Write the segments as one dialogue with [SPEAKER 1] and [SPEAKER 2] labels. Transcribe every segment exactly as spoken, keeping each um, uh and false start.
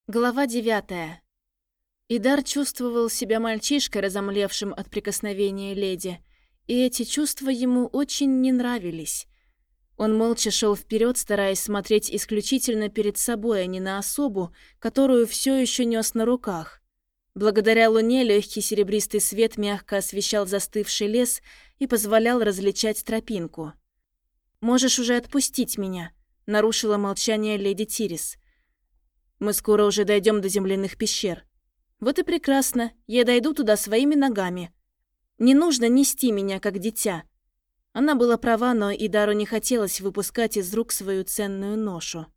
[SPEAKER 1] Глава девятая. Идар чувствовал себя мальчишкой, разомлевшим от прикосновения леди, и эти чувства ему очень не нравились. Он молча шел вперед, стараясь смотреть исключительно перед собой, а не на особу, которую все еще нес на руках. Благодаря луне легкий серебристый свет мягко освещал застывший лес и позволял различать тропинку. «Можешь уже отпустить меня», — нарушила молчание леди Тирис. «Мы скоро уже дойдем до земляных пещер». «Вот и прекрасно, я дойду туда своими ногами. Не нужно нести меня, как дитя». Она была права, но Идару не хотелось выпускать из рук свою ценную ношу.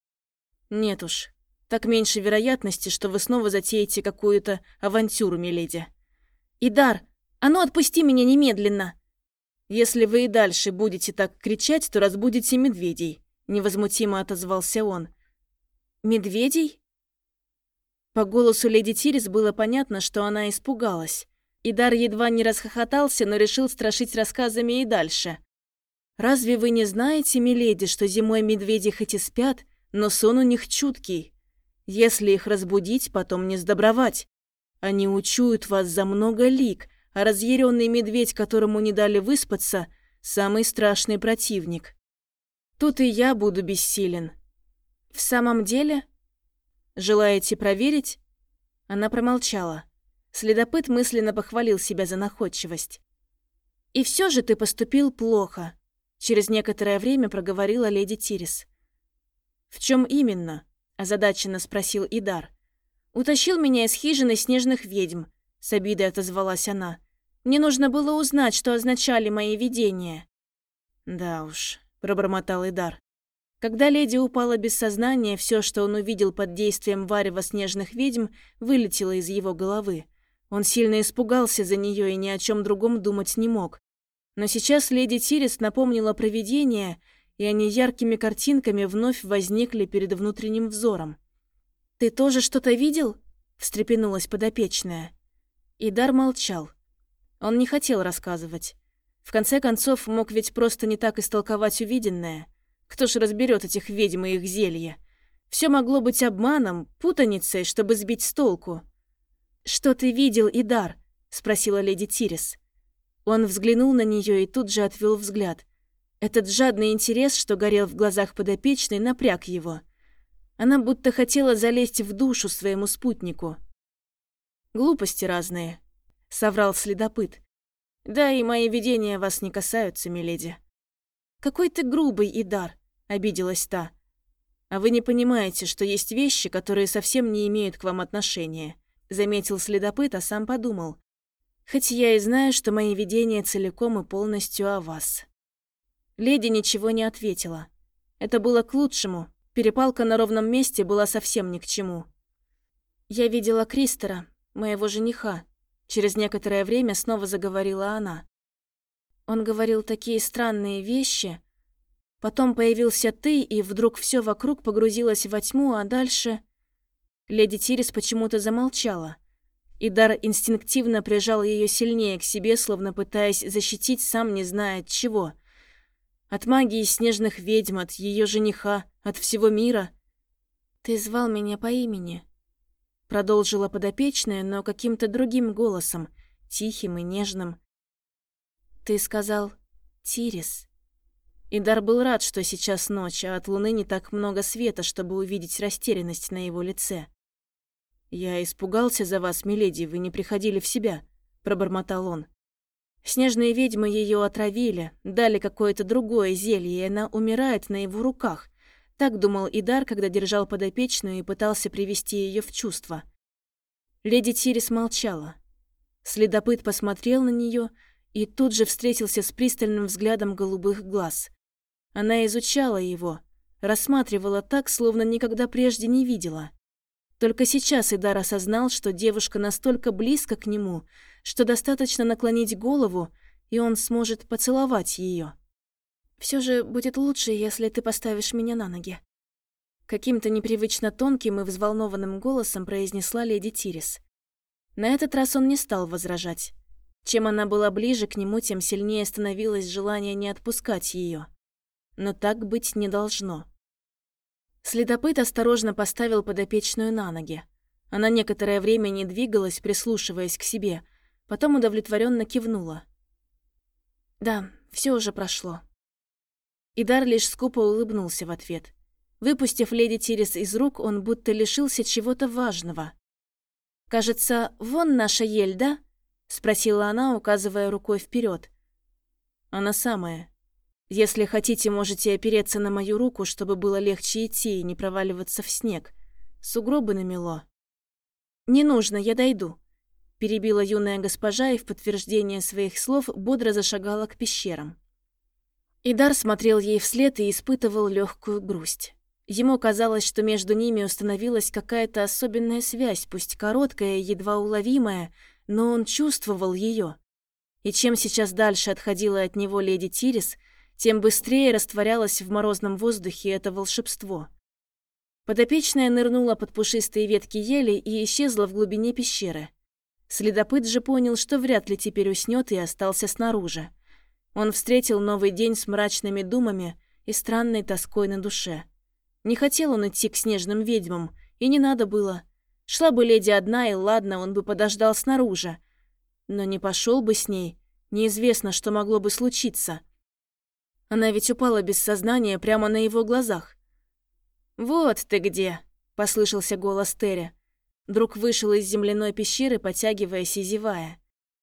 [SPEAKER 1] «Нет уж, так меньше вероятности, что вы снова затеете какую-то авантюру, миледи». «Идар, а ну отпусти меня немедленно!» «Если вы и дальше будете так кричать, то разбудите медведей», — невозмутимо отозвался он. «Медведей?» По голосу леди Тирис было понятно, что она испугалась. Идар едва не расхохотался, но решил страшить рассказами и дальше. «Разве вы не знаете, миледи, что зимой медведи хоть и спят, но сон у них чуткий? Если их разбудить, потом не сдобровать. Они учуют вас за много лиг, а разъяренный медведь, которому не дали выспаться, самый страшный противник. Тут и я буду бессилен». «В самом деле? Желаете проверить?» Она промолчала. Следопыт мысленно похвалил себя за находчивость. «И все же ты поступил плохо», — через некоторое время проговорила леди Тирис. «В чем именно?» — озадаченно спросил Идар. «Утащил меня из хижины снежных ведьм», — с обидой отозвалась она. «Мне нужно было узнать, что означали мои видения». «Да уж», — пробормотал Идар. Когда леди упала без сознания, все, что он увидел под действием варева снежных ведьм, вылетело из его головы. Он сильно испугался за нее и ни о чем другом думать не мог. Но сейчас леди Тирис напомнила про видение, и они яркими картинками вновь возникли перед внутренним взором. «Ты тоже что-то видел?» – встрепенулась подопечная. Идар молчал. Он не хотел рассказывать. В конце концов, мог ведь просто не так истолковать увиденное. Кто ж разберет этих ведьм и их зелья? Все могло быть обманом, путаницей, чтобы сбить с толку. «Что ты видел, Идар?» – спросила леди Тирис. Он взглянул на нее и тут же отвел взгляд. Этот жадный интерес, что горел в глазах подопечной, напряг его. Она будто хотела залезть в душу своему спутнику. «Глупости разные», – соврал следопыт. «Да и мои видения вас не касаются, миледи». «Какой ты грубый, Идар», — обиделась та. «А вы не понимаете, что есть вещи, которые совсем не имеют к вам отношения», — заметил следопыт, а сам подумал. «Хоть я и знаю, что мои видения целиком и полностью о вас». Леди ничего не ответила. Это было к лучшему. Перепалка на ровном месте была совсем ни к чему. «Я видела Кристера, моего жениха», — через некоторое время снова заговорила она. Он говорил такие странные вещи. Потом появился ты, и вдруг все вокруг погрузилось во тьму, а дальше...» Леди Тирис почему-то замолчала. Идар инстинктивно прижал ее сильнее к себе, словно пытаясь защитить, сам не зная от чего. От магии снежных ведьм, от ее жениха, от всего мира. «Ты звал меня по имени», — продолжила подопечная, но каким-то другим голосом, тихим и нежным. «Ты сказал Тирис». Идар был рад, что сейчас ночь, а от луны не так много света, чтобы увидеть растерянность на его лице. «Я испугался за вас, миледи, вы не приходили в себя», — пробормотал он. «Снежные ведьмы ее отравили, дали какое-то другое зелье, и она умирает на его руках». Так думал Идар, когда держал подопечную и пытался привести ее в чувство. Леди Тирис молчала. Следопыт посмотрел на нее и тут же встретился с пристальным взглядом голубых глаз. Она изучала его, рассматривала так, словно никогда прежде не видела. Только сейчас Идар осознал, что девушка настолько близко к нему, что достаточно наклонить голову, и он сможет поцеловать ее. «Все же будет лучше, если ты поставишь меня на ноги», — каким-то непривычно тонким и взволнованным голосом произнесла леди Тирис. На этот раз он не стал возражать. Чем она была ближе к нему, тем сильнее становилось желание не отпускать ее. Но так быть не должно. Следопыт осторожно поставил подопечную на ноги. Она некоторое время не двигалась, прислушиваясь к себе, потом удовлетворенно кивнула. «Да, все уже прошло». Идар лишь скупо улыбнулся в ответ. Выпустив леди Тирис из рук, он будто лишился чего-то важного. «Кажется, вон наша ель, да?» — спросила она, указывая рукой вперед. «Она самая. Если хотите, можете опереться на мою руку, чтобы было легче идти и не проваливаться в снег. Сугробы намело». «Не нужно, я дойду», — перебила юная госпожа и в подтверждение своих слов бодро зашагала к пещерам. Идар смотрел ей вслед и испытывал легкую грусть. Ему казалось, что между ними установилась какая-то особенная связь, пусть короткая и едва уловимая, но он чувствовал ее. И чем сейчас дальше отходила от него леди Тирис, тем быстрее растворялось в морозном воздухе это волшебство. Подопечная нырнула под пушистые ветки ели и исчезла в глубине пещеры. Следопыт же понял, что вряд ли теперь уснет, и остался снаружи. Он встретил новый день с мрачными думами и странной тоской на душе. Не хотел он идти к снежным ведьмам, и не надо было. Шла бы леди одна, и ладно, он бы подождал снаружи. Но не пошел бы с ней, неизвестно, что могло бы случиться. Она ведь упала без сознания прямо на его глазах. «Вот ты где!» — послышался голос Терри. Друг вышел из земляной пещеры, потягиваясь и зевая.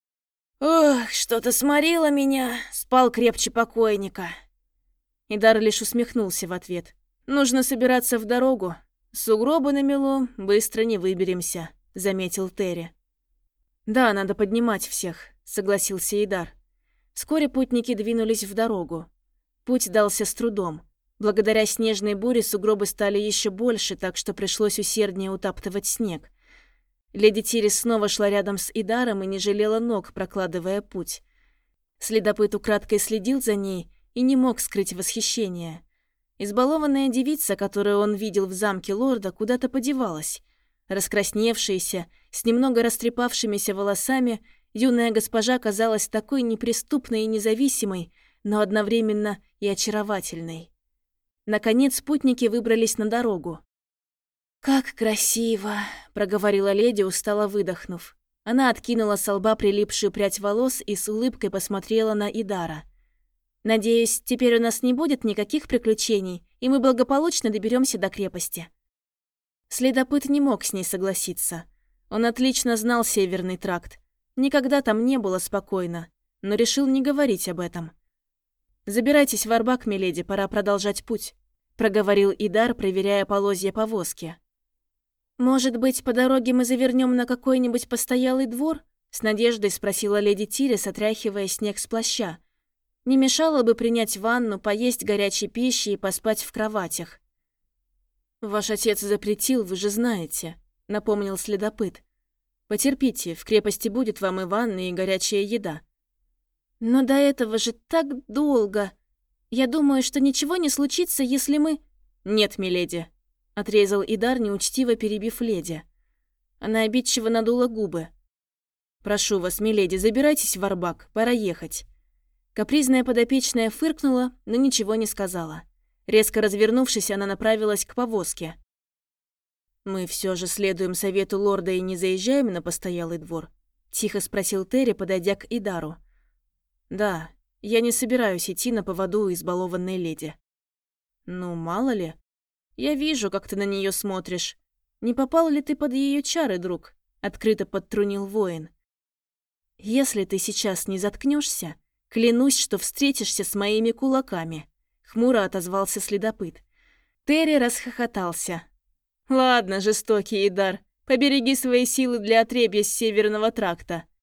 [SPEAKER 1] «Ох, что-то сморило меня!» — спал крепче покойника. Идар лишь усмехнулся в ответ. «Нужно собираться в дорогу. Сугробы намело, быстро не выберемся», — заметил Терри. «Да, надо поднимать всех», — согласился Идар. Вскоре путники двинулись в дорогу. Путь дался с трудом. Благодаря снежной буре сугробы стали еще больше, так что пришлось усерднее утаптывать снег. Леди Тирис снова шла рядом с Идаром и не жалела ног, прокладывая путь. Следопыт украдкой следил за ней и не мог скрыть восхищение. Избалованная девица, которую он видел в замке лорда, куда-то подевалась. Раскрасневшаяся, с немного растрепавшимися волосами, юная госпожа казалась такой неприступной и независимой, но одновременно и очаровательной. Наконец спутники выбрались на дорогу. «Как красиво!» — проговорила леди, устало выдохнув. Она откинула со лба прилипшую прядь волос и с улыбкой посмотрела на Идара. «Надеюсь, теперь у нас не будет никаких приключений, и мы благополучно доберемся до крепости». Следопыт не мог с ней согласиться. Он отлично знал Северный тракт. Никогда там не было спокойно, но решил не говорить об этом. «Забирайтесь в арбак, миледи, пора продолжать путь», — проговорил Идар, проверяя полозья повозки. «Может быть, по дороге мы завернем на какой-нибудь постоялый двор?» — с надеждой спросила леди Тирис, отряхивая снег с плаща. «Не мешало бы принять ванну, поесть горячей пищи и поспать в кроватях». «Ваш отец запретил, вы же знаете», — напомнил следопыт. «Потерпите, в крепости будет вам и ванна, и горячая еда». «Но до этого же так долго. Я думаю, что ничего не случится, если мы...» «Нет, миледи», — отрезал Идар, неучтиво перебив леди. Она обидчиво надула губы. «Прошу вас, миледи, забирайтесь в арбак, пора ехать». Капризная подопечная фыркнула, но ничего не сказала. Резко развернувшись, она направилась к повозке. «Мы все же следуем совету лорда и не заезжаем на постоялый двор?» — тихо спросил Терри, подойдя к Идару. «Да, я не собираюсь идти на поводу у избалованной леди». «Ну, мало ли. Я вижу, как ты на нее смотришь. Не попал ли ты под ее чары, друг?» — открыто подтрунил воин. «Если ты сейчас не заткнешься, клянусь, что встретишься с моими кулаками», — хмуро отозвался следопыт. Терри расхохотался. «Ладно, жестокий Идар, побереги свои силы для отребья с Северного тракта.